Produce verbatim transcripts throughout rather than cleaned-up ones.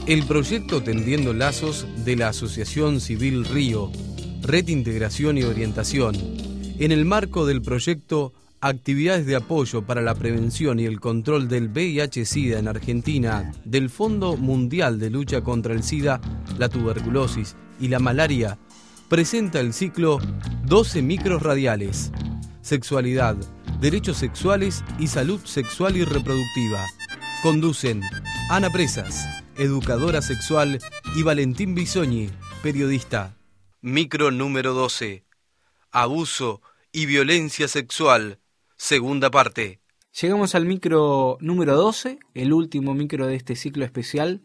El proyecto Tendiendo Lazos de la Asociación Civil Río, Red Integración y Orientación, en el marco del proyecto Actividades de apoyo para la prevención y el control del V I H SIDA en Argentina, del Fondo Mundial de Lucha contra el SIDA, la tuberculosis y la malaria, presenta el ciclo doce micros radiales, Sexualidad, Derechos Sexuales y Salud Sexual y Reproductiva. Conducen Ana Presas, educadora sexual, y Valentín Bisogni, periodista. Micro número doce. Abuso y violencia sexual, segunda parte. Llegamos al micro número doce, el último micro de este ciclo especial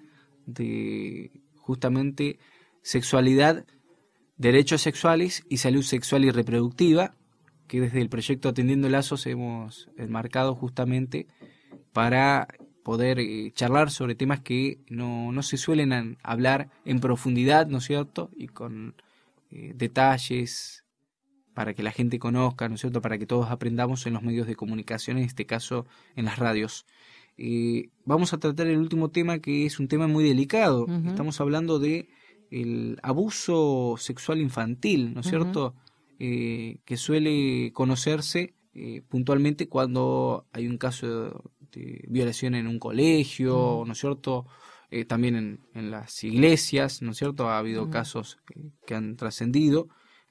de justamente sexualidad, derechos sexuales y salud sexual y reproductiva, que desde el proyecto Atendiendo Lazos hemos enmarcado justamente para poder eh, charlar sobre temas que no, no se suelen an, hablar en profundidad, ¿no es cierto? Y con eh, detalles para que la gente conozca, ¿no es cierto? Para que todos aprendamos en los medios de comunicación, en este caso en las radios. Eh, vamos a tratar el último tema, que es un tema muy delicado. Uh-huh. Estamos hablando de el abuso sexual infantil, ¿no es uh-huh. cierto? Eh, que suele conocerse eh, puntualmente cuando hay un caso de violación en un colegio, uh-huh. ¿no es cierto? Eh, también en, en las iglesias, ¿no es cierto? Ha habido uh-huh. casos que, que han trascendido,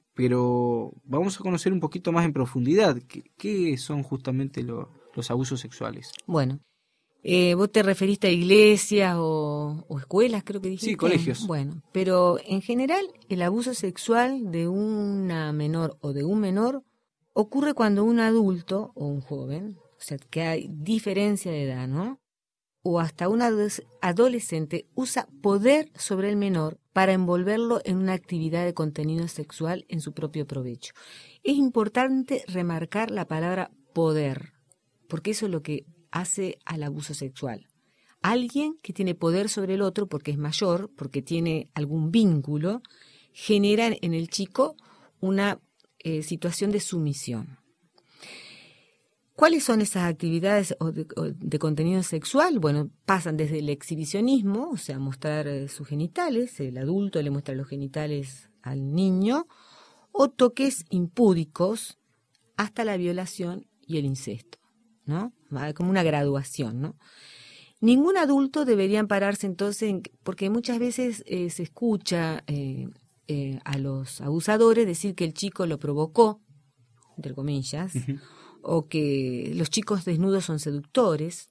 pero vamos a conocer un poquito más en profundidad qué, qué son justamente lo, los abusos sexuales. Bueno, eh, vos te referiste a iglesias o, o escuelas, creo que dijiste. Sí, colegios. Bueno, pero en general el abuso sexual de una menor o de un menor ocurre cuando un adulto o un joven, o sea, que hay diferencia de edad, ¿no? O hasta un adolescente usa poder sobre el menor para envolverlo en una actividad de contenido sexual en su propio provecho. Es importante remarcar la palabra poder, porque eso es lo que hace al abuso sexual. Alguien que tiene poder sobre el otro porque es mayor, porque tiene algún vínculo, genera en el chico una eh, situación de sumisión. ¿Cuáles son esas actividades de, de contenido sexual? Bueno, pasan desde el exhibicionismo, o sea, mostrar eh, sus genitales, el adulto le muestra los genitales al niño, o toques impúdicos, hasta la violación y el incesto, ¿no? Como una graduación, ¿no? Ningún adulto debería ampararse entonces, en, porque muchas veces eh, se escucha eh, eh, a los abusadores decir que el chico lo provocó, entre comillas, uh-huh. o que los chicos desnudos son seductores,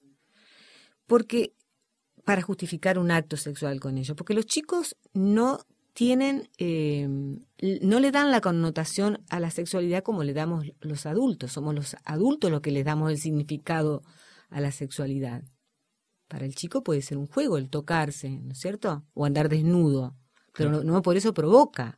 porque para justificar un acto sexual con ellos, porque los chicos no tienen, eh, no le dan la connotación a la sexualidad como le damos los adultos. Somos los adultos los que les damos el significado a la sexualidad. Para el chico puede ser un juego el tocarse, ¿no es cierto? O andar desnudo, pero no, no por eso provoca.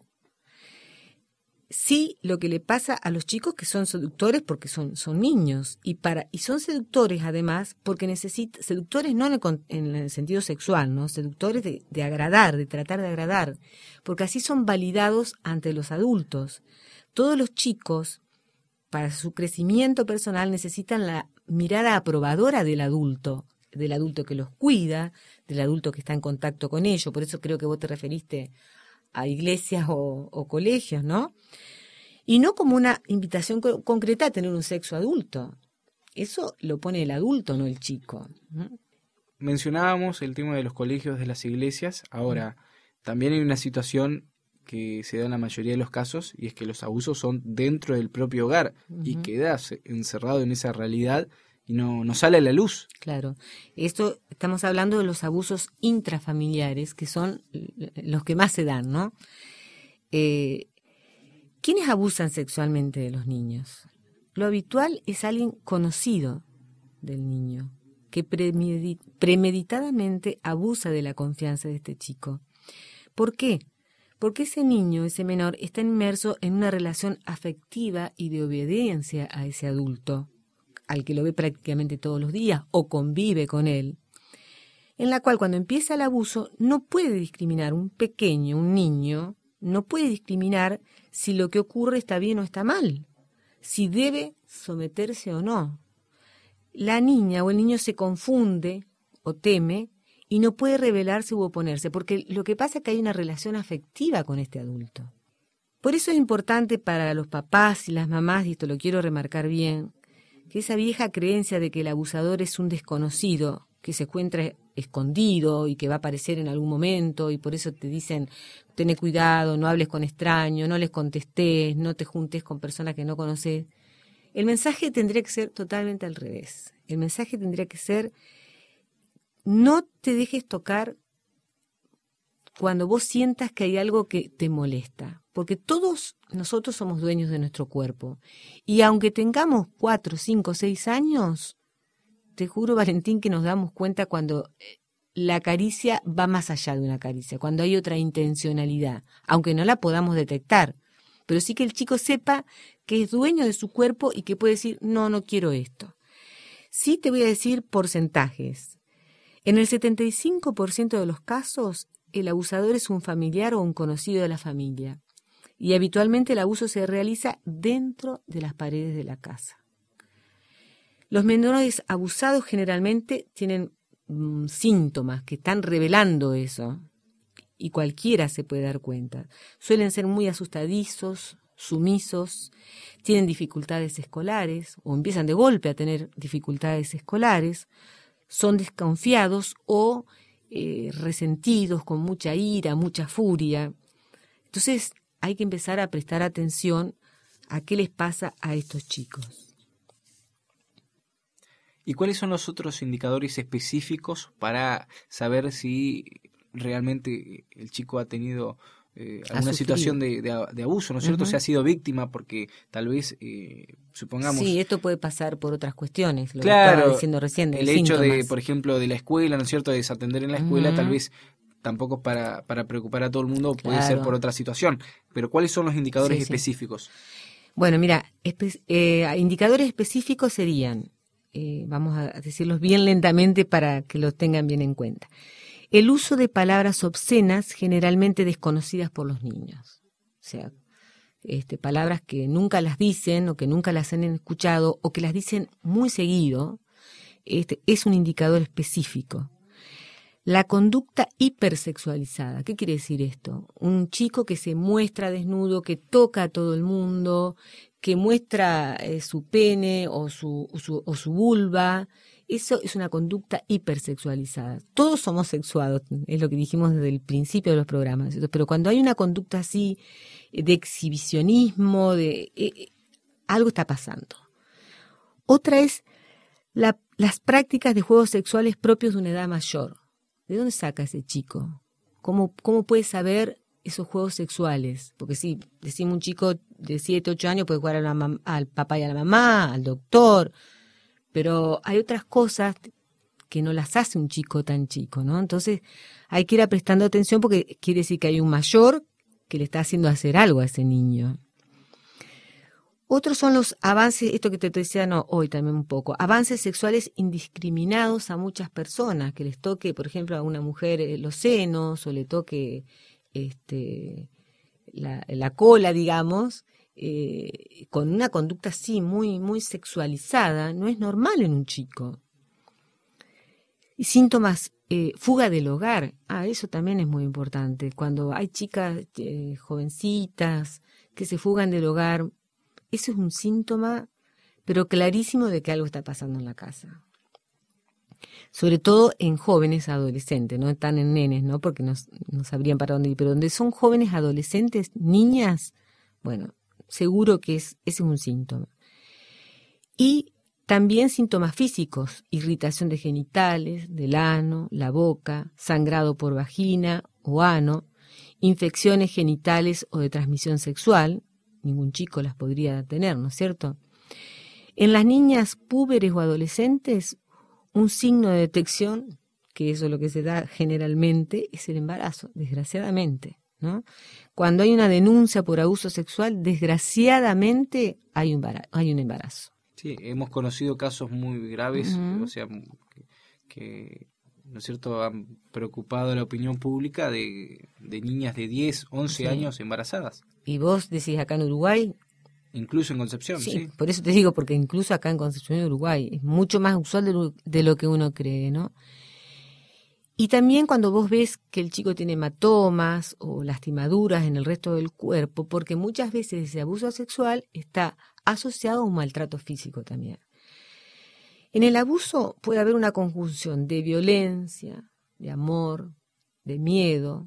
Sí, lo que le pasa a los chicos que son seductores porque son, son niños y para y son seductores además porque necesitan, seductores no en el, en el sentido sexual, ¿no? Seductores de, de agradar, de tratar de agradar, porque así son validados ante los adultos. Todos los chicos, para su crecimiento personal, necesitan la mirada aprobadora del adulto, del adulto que los cuida, del adulto que está en contacto con ellos. Por eso creo que vos te referiste a iglesias o, o colegios, ¿no? Y no como una invitación co- concreta a tener un sexo adulto. Eso lo pone el adulto, no el chico. ¿Mm? Mencionábamos el tema de los colegios, de las iglesias. Ahora, mm. también hay una situación que se da en la mayoría de los casos, y es que los abusos son dentro del propio hogar, uh-huh. y quedas encerrado en esa realidad y no, no sale a la luz. Claro. Esto estamos hablando de los abusos intrafamiliares, que son los que más se dan, ¿no? Eh, ¿Quiénes abusan sexualmente de los niños? Lo habitual es alguien conocido del niño, que premedit- premeditadamente abusa de la confianza de este chico. ¿Por qué? Porque ese niño, ese menor, está inmerso en una relación afectiva y de obediencia a ese adulto, al que lo ve prácticamente todos los días o convive con él, en la cual cuando empieza el abuso no puede discriminar un pequeño, un niño, no puede discriminar si lo que ocurre está bien o está mal, si debe someterse o no. La niña o el niño se confunde o teme y no puede rebelarse u oponerse, porque lo que pasa es que hay una relación afectiva con este adulto. Por eso es importante para los papás y las mamás, y esto lo quiero remarcar bien, que esa vieja creencia de que el abusador es un desconocido, que se encuentra escondido y que va a aparecer en algún momento, y por eso te dicen, ten cuidado, no hables con extraños, no les contestes, no te juntes con personas que no conoces. El mensaje tendría que ser totalmente al revés. El mensaje tendría que ser, no te dejes tocar cuando vos sientas que hay algo que te molesta, porque todos nosotros somos dueños de nuestro cuerpo, y aunque tengamos cuatro, cinco, seis años, te juro, Valentín, que nos damos cuenta cuando la caricia va más allá de una caricia, cuando hay otra intencionalidad, aunque no la podamos detectar, pero sí que el chico sepa que es dueño de su cuerpo y que puede decir, no, no quiero esto. Sí te voy a decir porcentajes. En el setenta y cinco por ciento de los casos, el abusador es un familiar o un conocido de la familia, y habitualmente el abuso se realiza dentro de las paredes de la casa. Los menores abusados generalmente tienen mm, síntomas que están revelando eso, y cualquiera se puede dar cuenta. Suelen ser muy asustadizos, sumisos, tienen dificultades escolares o empiezan de golpe a tener dificultades escolares, son desconfiados o eh, resentidos, con mucha ira, mucha furia. Entonces hay que empezar a prestar atención a qué les pasa a estos chicos. ¿Y cuáles son los otros indicadores específicos para saber si realmente el chico ha tenido eh, alguna situación de, de, de abuso, ¿no es cierto? Uh-huh. Se ha sido víctima porque tal vez, eh, supongamos... Sí, esto puede pasar por otras cuestiones, lo claro, que estaba diciendo recién. El hecho síntomas. de, por ejemplo, de la escuela, ¿no es cierto?, de desatender en la escuela, uh-huh. tal vez tampoco para, para preocupar a todo el mundo, claro. puede ser por otra situación. Pero ¿cuáles son los indicadores sí, específicos? Sí. Bueno, mira, espe- eh, indicadores específicos serían... Eh, vamos a decirlos bien lentamente para que los tengan bien en cuenta. El uso de palabras obscenas generalmente desconocidas por los niños. O sea, este, palabras que nunca las dicen o que nunca las han escuchado o que las dicen muy seguido, este, es un indicador específico. La conducta hipersexualizada. ¿Qué quiere decir esto? Un chico que se muestra desnudo, que toca a todo el mundo, que muestra eh, su pene o su, o su, o su vulva. Eso es una conducta hipersexualizada. Todos somos sexuados, es lo que dijimos desde el principio de los programas, ¿cierto? Pero cuando hay una conducta así de exhibicionismo, de eh, algo está pasando. Otra es la, las prácticas de juegos sexuales propios de una edad mayor. ¿De dónde saca ese chico? ¿Cómo, cómo puede saber esos juegos sexuales? Porque si decimos un chico de siete, ocho años puede jugar a la mam- al papá y a la mamá, al doctor, pero hay otras cosas que no las hace un chico tan chico, ¿no? Entonces hay que ir prestando atención porque quiere decir que hay un mayor que le está haciendo hacer algo a ese niño. Otros son los avances, esto que te decía no, hoy también un poco, avances sexuales indiscriminados a muchas personas, que les toque, por ejemplo, a una mujer eh, los senos o le toque este, la, la cola, digamos, eh, con una conducta así muy, muy sexualizada, no es normal en un chico. Y síntomas, eh, fuga del hogar, ah, eso también es muy importante, cuando hay chicas eh, jovencitas que se fugan del hogar. Eso es un síntoma, pero clarísimo, de que algo está pasando en la casa. Sobre todo en jóvenes adolescentes, no están en nenes, ¿no? Porque no, no sabrían para dónde ir. Pero donde son jóvenes adolescentes, niñas, bueno, seguro que es, ese es un síntoma. Y también síntomas físicos, irritación de genitales, del ano, la boca, sangrado por vagina o ano, infecciones genitales o de transmisión sexual. Ningún chico las podría tener, ¿no es cierto? En las niñas púberes o adolescentes, un signo de detección, que eso es lo que se da generalmente, es el embarazo, desgraciadamente, ¿no? Cuando hay una denuncia por abuso sexual, desgraciadamente hay un embarazo. Hay un embarazo. Sí, hemos conocido casos muy graves, Uh-huh. o sea, que, que, ¿no es cierto?, han preocupado a la opinión pública de, de niñas de diez, once sí. años embarazadas. Y vos decís acá en Uruguay... Incluso en Concepción, sí, sí. Por eso te digo, porque incluso acá en Concepción, Uruguay, es mucho más usual de lo, de lo que uno cree, ¿no? Y también cuando vos ves que el chico tiene hematomas o lastimaduras en el resto del cuerpo, porque muchas veces ese abuso sexual está asociado a un maltrato físico también. En el abuso puede haber una conjunción de violencia, de amor, de miedo,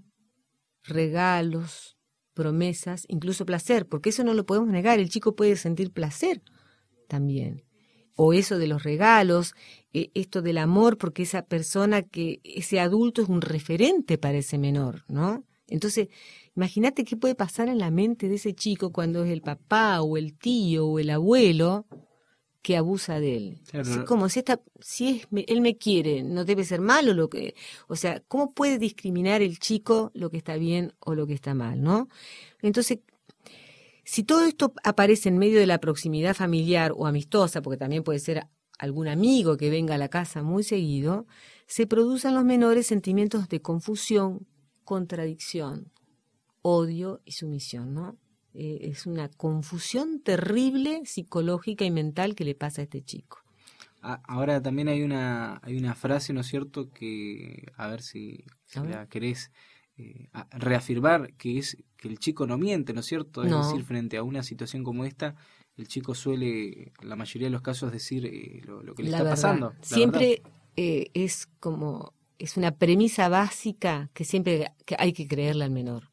regalos, promesas, incluso placer, porque eso no lo podemos negar, el chico puede sentir placer también. O eso de los regalos, eh, esto del amor, porque esa persona, que ese adulto es un referente para ese menor, ¿no? Entonces, imagínate qué puede pasar en la mente de ese chico cuando es el papá o el tío o el abuelo que abusa de él. Claro. Es como si esta, si es, él me quiere, no debe ser malo lo que, o sea, ¿cómo puede discriminar el chico lo que está bien o lo que está mal, ¿no? Entonces, si todo esto aparece en medio de la proximidad familiar o amistosa, porque también puede ser algún amigo que venga a la casa muy seguido, se producen en los menores sentimientos de confusión, contradicción, odio y sumisión, ¿no? Eh, es una confusión terrible psicológica y mental que le pasa a este chico. Ahora también hay una hay una frase, ¿no es cierto?, que a ver si, si ver. la querés eh, reafirmar, que es que el chico no miente, ¿no es cierto? Es no. decir, frente a una situación como esta, el chico suele, la mayoría de los casos, decir eh, lo, lo que le la está verdad. pasando. Siempre eh, es como, es una premisa básica que siempre que hay que creerle al menor.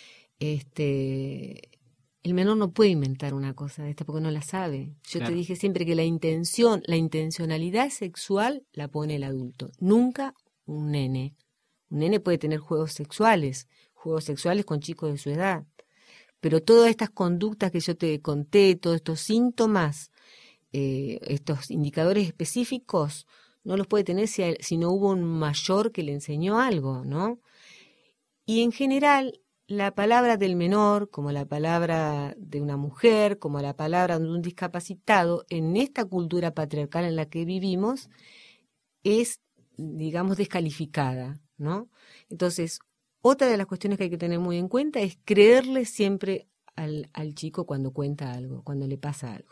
Este... El menor no puede inventar una cosa de esta porque no la sabe. Yo claro. te dije siempre que la intención, la intencionalidad sexual la pone el adulto, nunca un nene. Un nene puede tener juegos sexuales, juegos sexuales con chicos de su edad, pero todas estas conductas que yo te conté, todos estos síntomas, eh, estos indicadores específicos, no los puede tener si, si no hubo un mayor que le enseñó algo, ¿no? Y en general, la palabra del menor, como la palabra de una mujer, como la palabra de un discapacitado, en esta cultura patriarcal en la que vivimos, es, digamos, descalificada, ¿no? Entonces, otra de las cuestiones que hay que tener muy en cuenta es creerle siempre al, al chico cuando cuenta algo, cuando le pasa algo.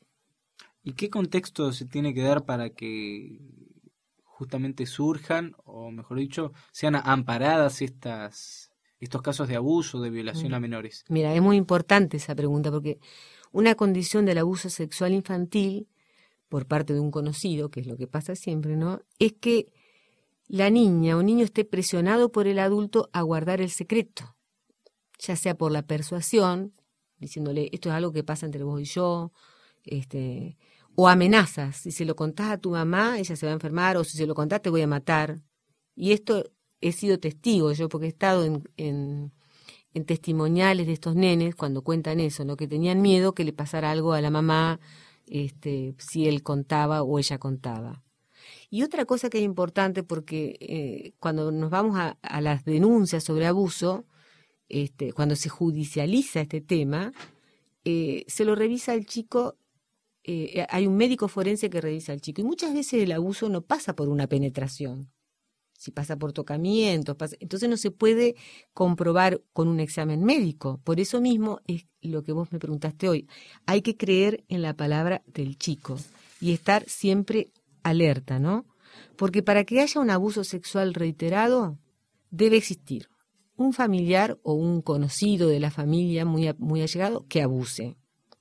¿Y qué contexto se tiene que dar para que justamente surjan, o mejor dicho, sean amparadas estas... estos casos de abuso, de violación a menores? Mira, es muy importante esa pregunta porque una condición del abuso sexual infantil por parte de un conocido, que es lo que pasa siempre, ¿no?, es que la niña o niño esté presionado por el adulto a guardar el secreto, ya sea por la persuasión, diciéndole esto es algo que pasa entre vos y yo, este, o amenazas, si se lo contás a tu mamá ella se va a enfermar, o si se lo contás te voy a matar. Y esto he sido testigo yo, porque he estado en, en, en testimoniales de estos nenes cuando cuentan eso, ¿no?, que tenían miedo que le pasara algo a la mamá, este, si él contaba o ella contaba. Y otra cosa que es importante, porque eh, cuando nos vamos a, a las denuncias sobre abuso, este, cuando se judicializa este tema, eh, se lo revisa al chico, eh, hay un médico forense que revisa al chico, y muchas veces el abuso no pasa por una penetración. Si pasa por tocamientos, pasa, entonces no se puede comprobar con un examen médico. Por eso mismo es lo que vos me preguntaste hoy. Hay que creer en la palabra del chico y estar siempre alerta, ¿no? Porque para que haya un abuso sexual reiterado, debe existir un familiar o un conocido de la familia muy, muy allegado que abuse.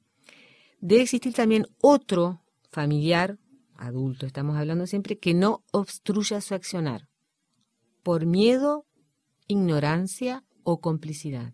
Debe existir también otro familiar, adulto estamos hablando siempre, que no obstruya su accionar por miedo, ignorancia o complicidad.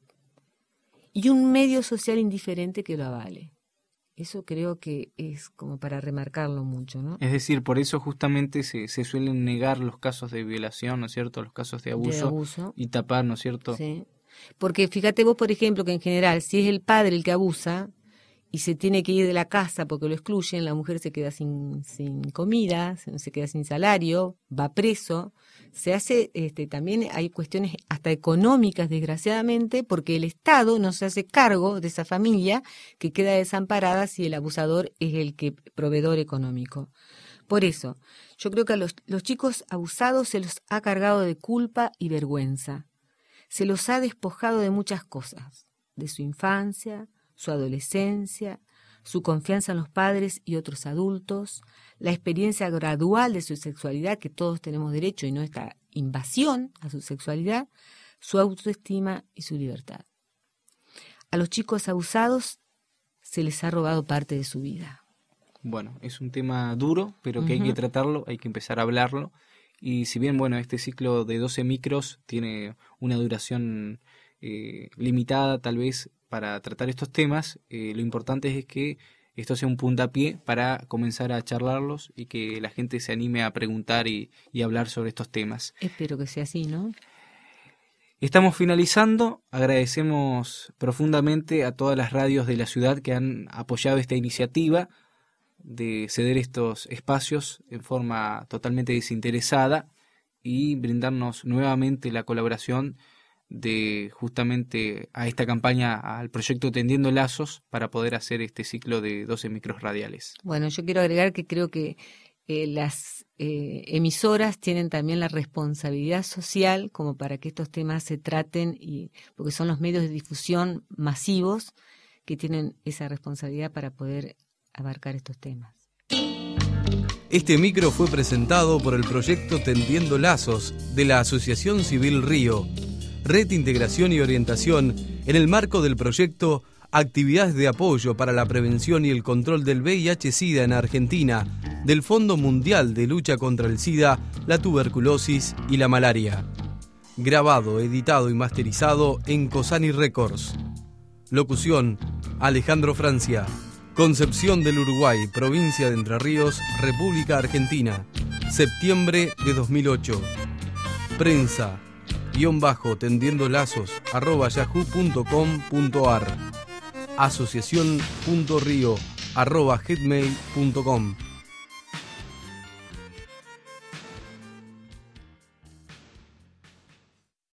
Y un medio social indiferente que lo avale. Eso creo que es como para remarcarlo mucho, ¿no? Es decir, por eso justamente se, se suelen negar los casos de violación, ¿no es cierto?, los casos de abuso, de abuso. Y tapar, ¿no es cierto? Sí. Porque fíjate vos, por ejemplo, que en general, si es el padre el que abusa y se tiene que ir de la casa porque lo excluyen, la mujer se queda sin, sin comida, se queda sin salario, va preso. Se hace, este, también hay cuestiones hasta económicas, desgraciadamente, porque el Estado no se hace cargo de esa familia que queda desamparada si el abusador es el que proveedor económico. Por eso, yo creo que a los, los chicos abusados se los ha cargado de culpa y vergüenza. Se los ha despojado de muchas cosas, de su infancia, su adolescencia, su confianza en los padres y otros adultos, la experiencia gradual de su sexualidad, que todos tenemos derecho y no está invasión a su sexualidad, su autoestima y su libertad. A los chicos abusados se les ha robado parte de su vida. Bueno, es un tema duro, pero que uh-huh. hay que tratarlo, hay que empezar a hablarlo. Y si bien, bueno, este ciclo de doce micros tiene una duración eh, limitada tal vez para tratar estos temas, eh, lo importante es que esto sea un puntapié para comenzar a charlarlos y que la gente se anime a preguntar y, y hablar sobre estos temas. Espero que sea así, ¿no? Estamos finalizando. Agradecemos profundamente a todas las radios de la ciudad que han apoyado esta iniciativa de ceder estos espacios en forma totalmente desinteresada y brindarnos nuevamente la colaboración de justamente a esta campaña, al proyecto Tendiendo Lazos, para poder hacer este ciclo de doce micros radiales. Bueno, yo quiero agregar que creo que eh, las eh, emisoras tienen también la responsabilidad social como para que estos temas se traten, y porque son los medios de difusión masivos que tienen esa responsabilidad para poder abarcar estos temas. Este micro fue presentado por el proyecto Tendiendo Lazos de la Asociación Civil Río, Red de Integración y Orientación, en el marco del proyecto Actividades de Apoyo para la Prevención y el Control del V I H SIDA en Argentina, del Fondo Mundial de Lucha contra el SIDA, la tuberculosis y la malaria. Grabado, editado y masterizado en Cosani Records. Locución: Alejandro Francia. Concepción del Uruguay, provincia de Entre Ríos, República Argentina. Septiembre de dos mil ocho. Prensa, guión bajo, tendiendo lazos, arroba yahoo punto com punto ar. Asociación punto río, arroba hotmail punto com.